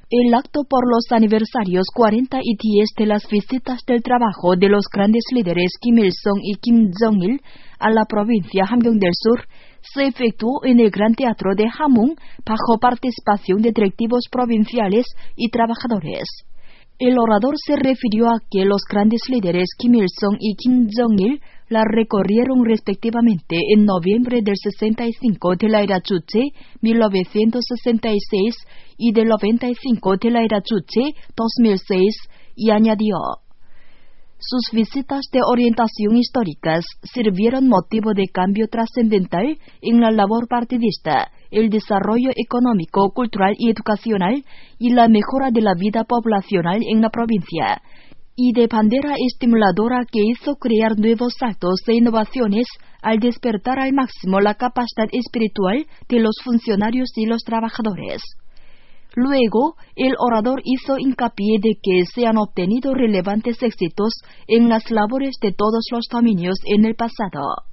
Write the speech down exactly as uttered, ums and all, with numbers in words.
El acto por los aniversarios cuarenta y diez de las visitas del trabajo de los grandes líderes Kim Il-sung y Kim Jong-il a la provincia Hamgyong del Sur se efectuó en el Gran Teatro de Hamhung bajo participación de directivos provinciales y trabajadores. El orador se refirió a que los grandes líderes Kim Il-sung y Kim Jong-il la recorrieron respectivamente en noviembre del sesenta y cinco de la era Juche, mil novecientos sesenta y seis, y del noventa y cinco de la era Juche, dos mil seis, y añadió: sus visitas de orientación históricas sirvieron motivo de cambio trascendental en la labor partidista, el desarrollo económico, cultural y educacional y la mejora de la vida poblacional en la provincia, y de bandera estimuladora que hizo crear nuevos saltos de innovaciones al despertar al máximo la capacidad espiritual de los funcionarios y los trabajadores. Luego, el orador hizo hincapié de que se han obtenido relevantes éxitos en las labores de todos los dominios en el pasado.